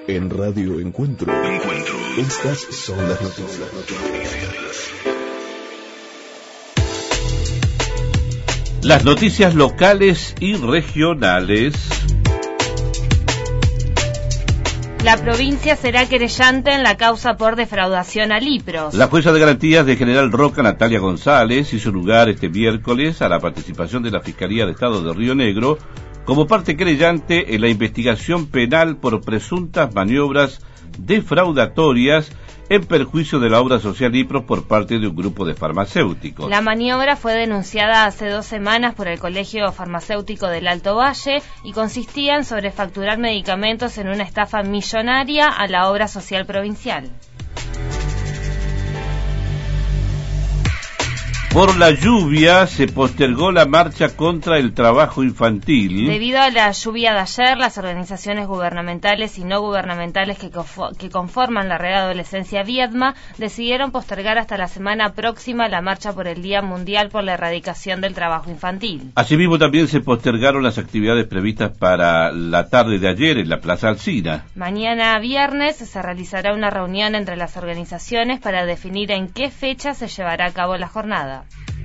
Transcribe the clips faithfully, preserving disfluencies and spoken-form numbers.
En Radio Encuentro. Encuentro. Estas son las noticias. Las noticias locales y regionales. La provincia será querellante en la causa por defraudación a Lipros. La jueza de garantías de General Roca, Natalia González, hizo lugar este miércoles a la participación de la Fiscalía de Estado de Río Negro como parte querellante en la investigación penal por presuntas maniobras defraudatorias en perjuicio de la obra social Lipros por parte de un grupo de farmacéuticos. La maniobra fue denunciada hace dos semanas por el Colegio Farmacéutico del Alto Valle y consistía en sobrefacturar medicamentos en una estafa millonaria a la obra social provincial. Por la lluvia se postergó la marcha contra el trabajo infantil. Debido a la lluvia de ayer, las organizaciones gubernamentales y no gubernamentales que, que conforman la Red Adolescencia Viedma decidieron postergar hasta la semana próxima la marcha por el Día Mundial por la Erradicación del Trabajo Infantil. Asimismo, también se postergaron las actividades previstas para la tarde de ayer en la Plaza Alsina. Mañana viernes se realizará una reunión entre las organizaciones para definir en qué fecha se llevará a cabo la jornada.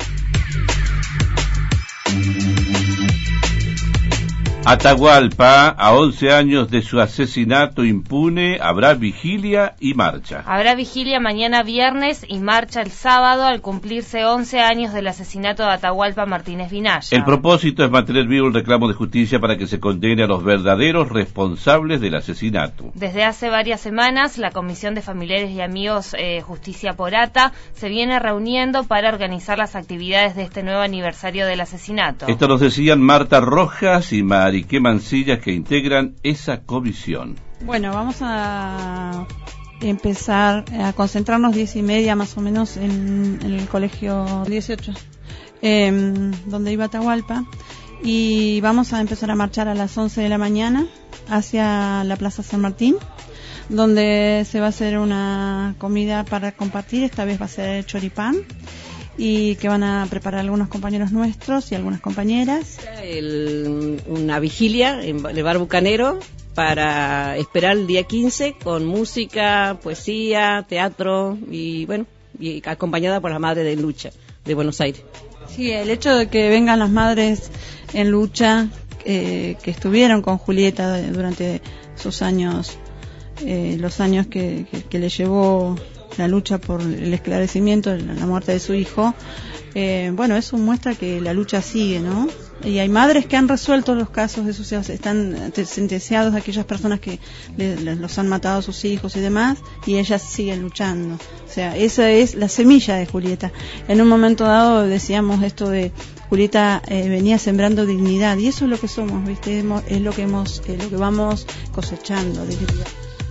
Atahualpa, a once años de su asesinato impune, habrá vigilia y marcha. Habrá vigilia mañana viernes y marcha el sábado al cumplirse once años del asesinato de Atahualpa Martínez Vinaya. El propósito es mantener vivo el reclamo de justicia para que se condene a los verdaderos responsables del asesinato. Desde hace varias semanas, la Comisión de Familiares y Amigos eh, Justicia por Ata se viene reuniendo para organizar las actividades de este nuevo aniversario del asesinato. Esto nos decían Marta Rojas y María y qué Mancillas, que integran esa comisión. Bueno, vamos a empezar a concentrarnos diez y media más o menos en, en el colegio dieciocho, eh, donde iba Atahualpa, y vamos a empezar a marchar a las once de la mañana hacia la Plaza San Martín, donde se va a hacer una comida para compartir. Esta vez va a ser choripán, y que van a preparar algunos compañeros nuestros y algunas compañeras. El, una vigilia en el Bar Bucanero para esperar el día quince con música, poesía, teatro y bueno, y acompañada por la Madre de Lucha de Buenos Aires. Sí, el hecho de que vengan las madres en lucha, eh, que estuvieron con Julieta durante sus años, eh, los años que, que, que le llevó la lucha por el esclarecimiento de la muerte de su hijo, eh, bueno, eso muestra que la lucha sigue, ¿no? Y hay madres que han resuelto los casos de sus hijos, están sentenciados a aquellas personas que le, le, los han matado a sus hijos y demás, y ellas siguen luchando. O sea, esa es la semilla de Julieta. En un momento dado decíamos esto de Julieta eh, venía sembrando dignidad, y eso es lo que somos, ¿viste? Es lo que hemos, es lo que vamos cosechando, dignidad.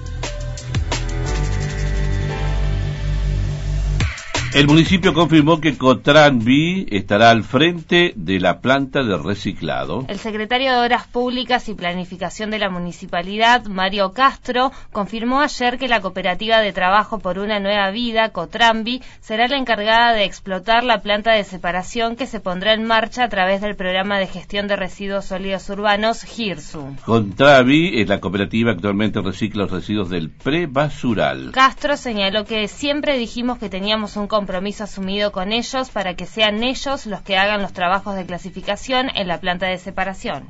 El municipio confirmó que Cotranvi estará al frente de la planta de reciclado. El secretario de Obras Públicas y Planificación de la Municipalidad, Mario Castro, confirmó ayer que la Cooperativa de Trabajo por una Nueva Vida, Cotranvi, será la encargada de explotar la planta de separación que se pondrá en marcha a través del Programa de Gestión de Residuos Sólidos Urbanos, GIRSU. Cotranvi es la cooperativa que actualmente recicla los residuos del prebasural. Castro señaló que siempre dijimos que teníamos un compromiso asumido con ellos para que sean ellos los que hagan los trabajos de clasificación en la planta de separación.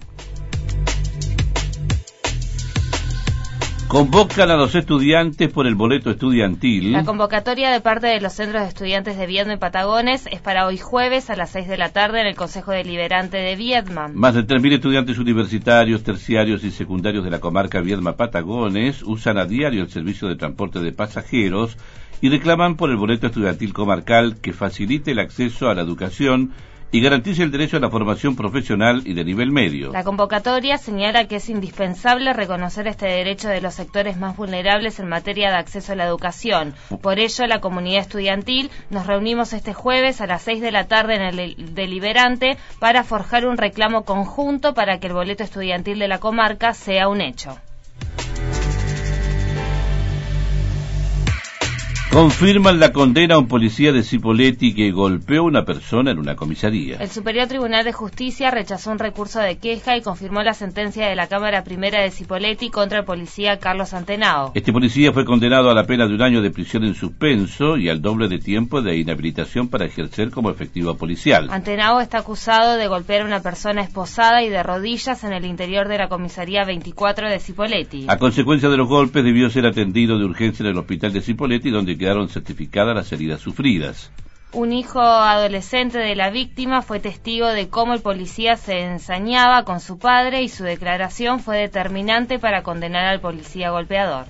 Convocan a los estudiantes por el boleto estudiantil. La convocatoria de parte de los centros de estudiantes de Viedma y Patagones es para hoy jueves a las seis de la tarde en el Consejo Deliberante de Viedma. Más de tres mil estudiantes universitarios, terciarios y secundarios de la comarca Viedma-Patagones usan a diario el servicio de transporte de pasajeros y reclaman por el boleto estudiantil comarcal que facilite el acceso a la educación y garantice el derecho a la formación profesional y de nivel medio. La convocatoria señala que es indispensable reconocer este derecho de los sectores más vulnerables en materia de acceso a la educación. Por ello, la comunidad estudiantil nos reunimos este jueves a las seis de la tarde en el Deliberante para forjar un reclamo conjunto para que el boleto estudiantil de la comarca sea un hecho. Confirman la condena a un policía de Cipolletti que golpeó a una persona en una comisaría. El Superior Tribunal de Justicia rechazó un recurso de queja y confirmó la sentencia de la Cámara Primera de Cipolletti contra el policía Carlos Antenao. Este policía fue condenado a la pena de un año de prisión en suspenso y al doble de tiempo de inhabilitación para ejercer como efectivo policial. Antenao está acusado de golpear a una persona esposada y de rodillas en el interior de la comisaría veinticuatro de Cipolletti. A consecuencia de los golpes debió ser atendido de urgencia en el hospital de Cipolletti, donde quedaron certificadas las heridas sufridas. Un hijo adolescente de la víctima fue testigo de cómo el policía se ensañaba con su padre y su declaración fue determinante para condenar al policía golpeador.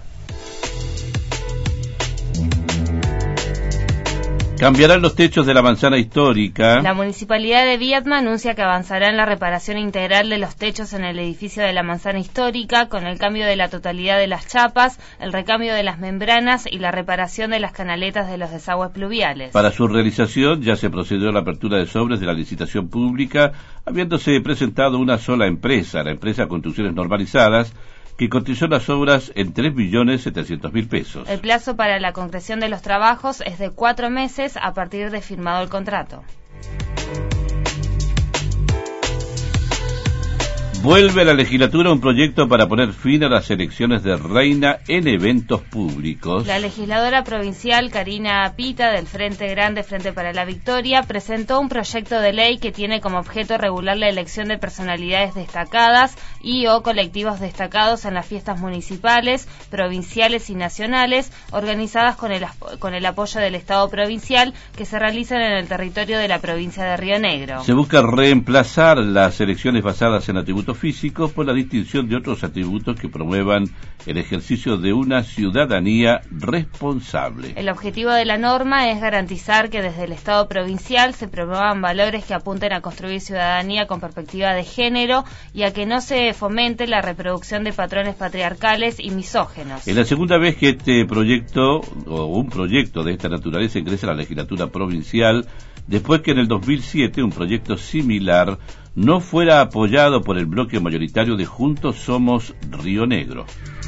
Cambiarán los techos de la manzana histórica. La Municipalidad de Viedma anuncia que avanzará en la reparación integral de los techos en el edificio de la manzana histórica, con el cambio de la totalidad de las chapas, el recambio de las membranas y la reparación de las canaletas de los desagües pluviales. Para su realización ya se procedió a la apertura de sobres de la licitación pública, habiéndose presentado una sola empresa, la empresa Construcciones Normalizadas, que cotizó las obras en tres millones setecientos mil pesos. El plazo para la concreción de los trabajos es de cuatro meses a partir de firmado el contrato. Vuelve a la legislatura un proyecto para poner fin a las elecciones de reina en eventos públicos. La legisladora provincial Karina Pita, del Frente Grande Frente para la Victoria, presentó un proyecto de ley que tiene como objeto regular la elección de personalidades destacadas y o colectivos destacados en las fiestas municipales, provinciales y nacionales, organizadas con el, con el apoyo del Estado provincial, que se realizan en el territorio de la provincia de Río Negro. Se busca reemplazar las elecciones basadas en atributos físicos por la distinción de otros atributos que promuevan el ejercicio de una ciudadanía responsable. El objetivo de la norma es garantizar que desde el Estado provincial se promuevan valores que apunten a construir ciudadanía con perspectiva de género y a que no se fomente la reproducción de patrones patriarcales y misógenos. Es la segunda vez que este proyecto o un proyecto de esta naturaleza ingresa a la legislatura provincial, después que en el dos mil siete un proyecto similar no fuera apoyado por el bloque mayoritario de Juntos Somos Río Negro.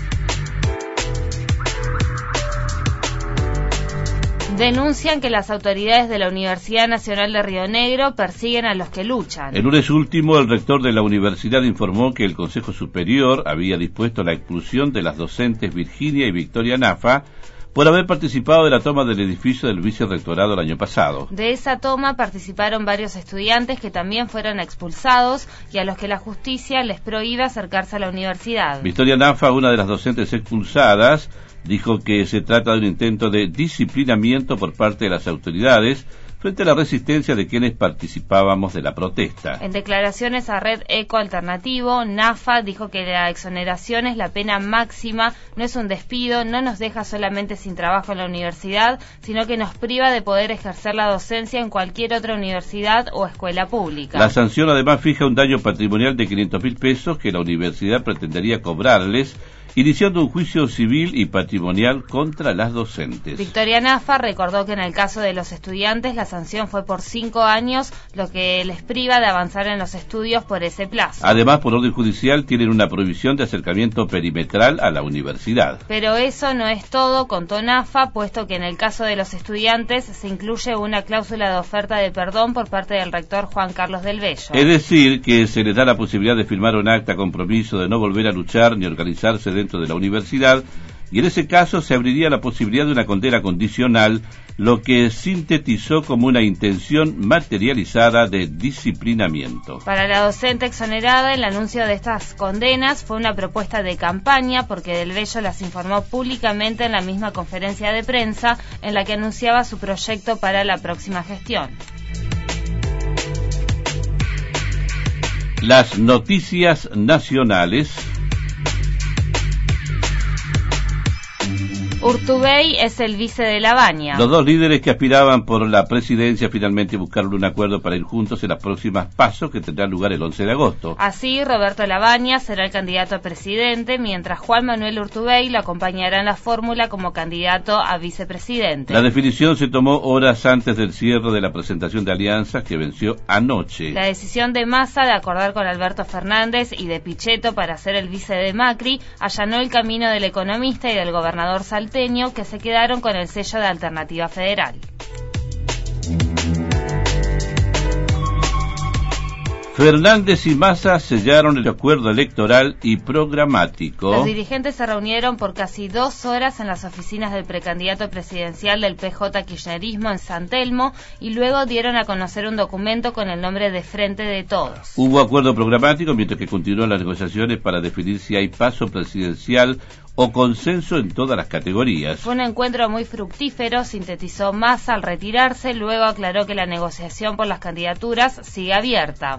Denuncian que las autoridades de la Universidad Nacional de Río Negro persiguen a los que luchan. El lunes último, el rector de la universidad informó que el Consejo Superior había dispuesto la expulsión de las docentes Virginia y Victoria Nafa por haber participado de la toma del edificio del vicerrectorado el año pasado. De esa toma participaron varios estudiantes que también fueron expulsados y a los que la justicia les prohíbe acercarse a la universidad. Victoria Nafa, una de las docentes expulsadas, dijo que se trata de un intento de disciplinamiento por parte de las autoridades frente a la resistencia de quienes participábamos de la protesta. En declaraciones a Red Eco Alternativo, Nafa dijo que la exoneración es la pena máxima, no es un despido, no nos deja solamente sin trabajo en la universidad, sino que nos priva de poder ejercer la docencia en cualquier otra universidad o escuela pública. La sanción además fija un daño patrimonial de quinientos mil pesos que la universidad pretendería cobrarles, iniciando un juicio civil y patrimonial contra las docentes. Victoria Nafa recordó que en el caso de los estudiantes la sanción fue por cinco años, lo que les priva de avanzar en los estudios por ese plazo. Además, por orden judicial, tienen una prohibición de acercamiento perimetral a la universidad. Pero eso no es todo, contó Nafa, puesto que en el caso de los estudiantes se incluye una cláusula de oferta de perdón por parte del rector Juan Carlos del Bello. Es decir, que se les da la posibilidad de firmar un acta compromiso de no volver a luchar ni organizarse de dentro de la universidad, y en ese caso se abriría la posibilidad de una condena condicional, lo que sintetizó como una intención materializada de disciplinamiento. Para la docente exonerada, el anuncio de estas condenas fue una propuesta de campaña, porque Del Bello las informó públicamente en la misma conferencia de prensa en la que anunciaba su proyecto para la próxima gestión. Las noticias nacionales. Urtubey es el vice de Lavagna. Los dos líderes que aspiraban por la presidencia finalmente buscaron un acuerdo para ir juntos en las próximas pasos que tendrán lugar el once de agosto. Así, Roberto Lavagna será el candidato a presidente, mientras Juan Manuel Urtubey lo acompañará en la fórmula como candidato a vicepresidente. La definición se tomó horas antes del cierre de la presentación de alianzas que venció anoche. La decisión de Massa de acordar con Alberto Fernández y de Pichetto para ser el vice de Macri allanó el camino del economista y del gobernador salteño, porteño, que se quedaron con el sello de Alternativa Federal. Fernández y Massa sellaron el acuerdo electoral y programático. Los dirigentes se reunieron por casi dos horas en las oficinas del precandidato presidencial del P J Kirchnerismo en San Telmo y luego dieron a conocer un documento con el nombre de Frente de Todos. Hubo acuerdo programático mientras que continúan las negociaciones para definir si hay paso presidencial o consenso en todas las categorías. Fue un encuentro muy fructífero, sintetizó Massa al retirarse, luego aclaró que la negociación por las candidaturas sigue abierta.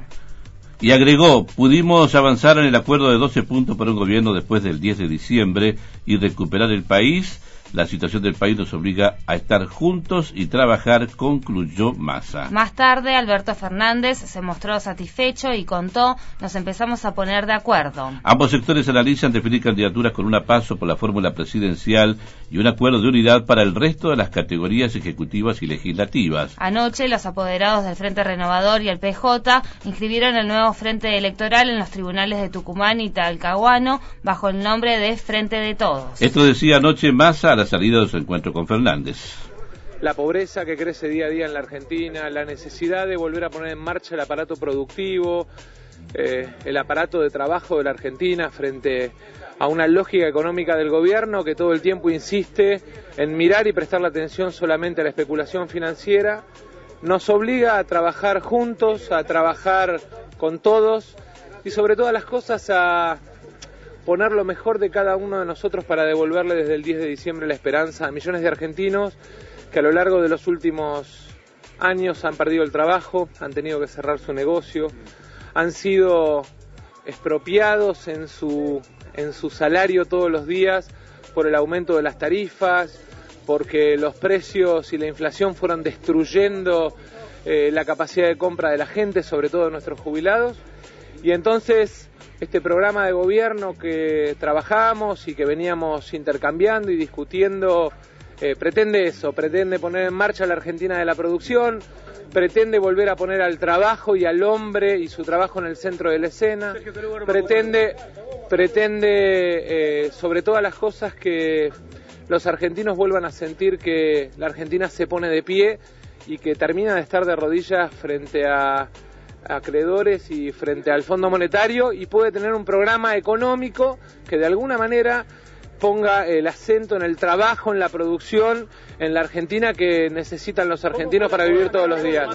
Y agregó, pudimos avanzar en el acuerdo de doce puntos para un gobierno después del diez de diciembre y recuperar el país. La situación del país nos obliga a estar juntos y trabajar, concluyó Massa. Más tarde, Alberto Fernández se mostró satisfecho y contó, nos empezamos a poner de acuerdo. Ambos sectores analizan definir candidaturas con una paso por la fórmula presidencial y un acuerdo de unidad para el resto de las categorías ejecutivas y legislativas. Anoche, los apoderados del Frente Renovador y el P J inscribieron el nuevo frente electoral en los tribunales de Tucumán y Talcahuano bajo el nombre de Frente de Todos. Esto decía anoche Massa a la salida de su encuentro con Fernández. La pobreza que crece día a día en la Argentina, la necesidad de volver a poner en marcha el aparato productivo, eh, el aparato de trabajo de la Argentina frente a una lógica económica del gobierno que todo el tiempo insiste en mirar y prestar la atención solamente a la especulación financiera, nos obliga a trabajar juntos, a trabajar con todos y sobre todas las cosas a poner lo mejor de cada uno de nosotros para devolverle desde el diez de diciembre la esperanza a millones de argentinos que a lo largo de los últimos años han perdido el trabajo, han tenido que cerrar su negocio, han sido expropiados en su, en su salario todos los días por el aumento de las tarifas, porque los precios y la inflación fueron destruyendo eh, la capacidad de compra de la gente, sobre todo de nuestros jubilados, y entonces este programa de gobierno que trabajamos y que veníamos intercambiando y discutiendo eh, pretende eso, pretende poner en marcha la Argentina de la producción, pretende volver a poner al trabajo y al hombre y su trabajo en el centro de la escena, pretende, pretende eh, sobre todas las cosas que los argentinos vuelvan a sentir que la Argentina se pone de pie y que termina de estar de rodillas frente a acreedores y frente al Fondo Monetario y puede tener un programa económico que de alguna manera ponga el acento en el trabajo, en la producción, en la Argentina que necesitan los argentinos para vivir todos los días.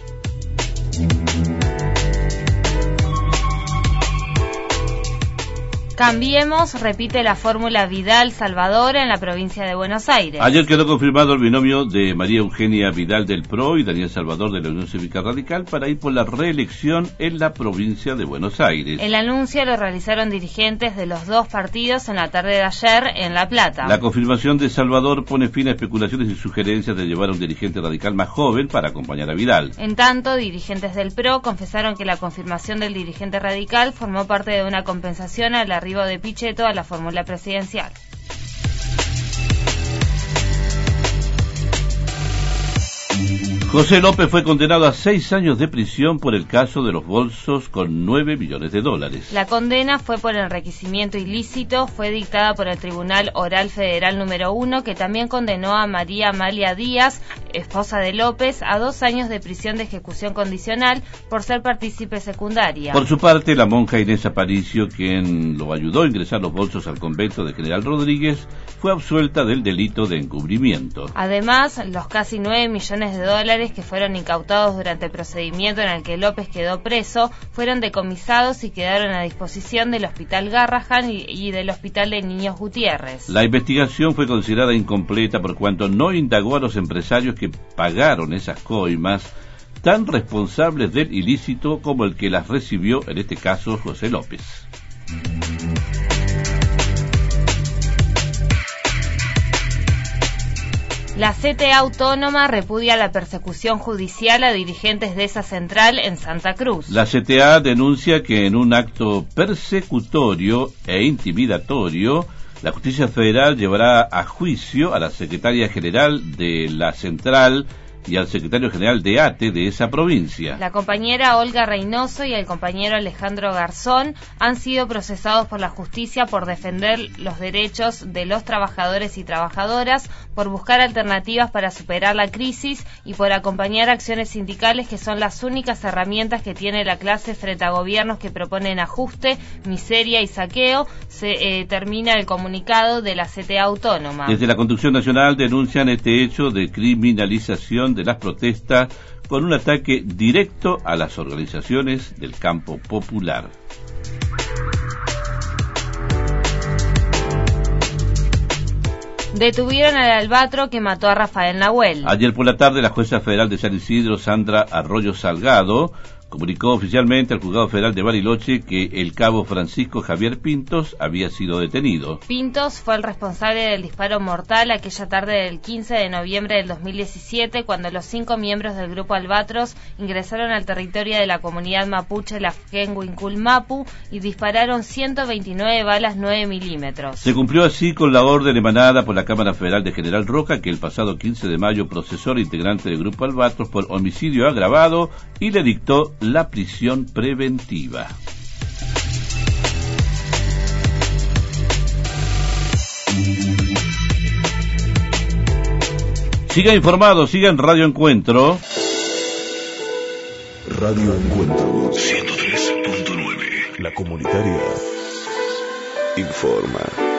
Cambiemos, repite la fórmula Vidal-Salvador en la provincia de Buenos Aires. Ayer quedó confirmado el binomio de María Eugenia Vidal del P R O y Daniel Salvador de la Unión Cívica Radical para ir por la reelección en la provincia de Buenos Aires. El anuncio lo realizaron dirigentes de los dos partidos en la tarde de ayer en La Plata. La confirmación de Salvador pone fin a especulaciones y sugerencias de llevar a un dirigente radical más joven para acompañar a Vidal. En tanto, dirigentes del P R O confesaron que la confirmación del dirigente radical formó parte de una compensación a la de Pichetto a la fórmula presidencial. José López fue condenado a seis años de prisión por el caso de los bolsos con nueve millones de dólares. La condena fue por enriquecimiento ilícito, fue dictada por el Tribunal Oral Federal número uno, que también condenó a María Amalia Díaz, esposa de López, a dos años de prisión de ejecución condicional por ser partícipe secundaria. Por su parte, la monja Inés Aparicio, quien lo ayudó a ingresar los bolsos al convento de General Rodríguez, fue absuelta del delito de encubrimiento. Además, los casi nueve millones de dólares que fueron incautados durante el procedimiento en el que López quedó preso fueron decomisados y quedaron a disposición del Hospital Garrahan y, y del Hospital de Niños Gutiérrez. La investigación fue considerada incompleta por cuanto no indagó a los empresarios que pagaron esas coimas, tan responsables del ilícito como el que las recibió, en este caso José López. La C T A Autónoma repudia la persecución judicial a dirigentes de esa central en Santa Cruz. La C T A denuncia que en un acto persecutorio e intimidatorio, la Justicia Federal llevará a juicio a la secretaria general de la central y al secretario general de ATE de esa provincia. La compañera Olga Reynoso y el compañero Alejandro Garzón han sido procesados por la justicia por defender los derechos de los trabajadores y trabajadoras, por buscar alternativas para superar la crisis y por acompañar acciones sindicales que son las únicas herramientas que tiene la clase frente a gobiernos que proponen ajuste, miseria y saqueo. Se eh, termina el comunicado de la C T A Autónoma. Desde la Conducción Nacional denuncian este hecho de criminalización de las protestas con un ataque directo a las organizaciones del campo popular. Detuvieron al albatro que mató a Rafael Nahuel. Ayer por la tarde, la jueza federal de San Isidro, Sandra Arroyo Salgado, comunicó oficialmente al Juzgado Federal de Bariloche que el cabo Francisco Javier Pintos había sido detenido. Pintos fue el responsable del disparo mortal aquella tarde del quince de noviembre del dos mil diecisiete, cuando los cinco miembros del grupo Albatros ingresaron al territorio de la comunidad mapuche Lafkenhuincul-Mapu y dispararon ciento veintinueve balas nueve milímetros. Se cumplió así con la orden emanada por la Cámara Federal de General Roca, que el pasado quince de mayo procesó al integrante del grupo Albatros por homicidio agravado y le dictó la prisión preventiva. Siga informado, siga en Radio Encuentro. Radio Encuentro ciento tres punto nueve. La comunitaria informa.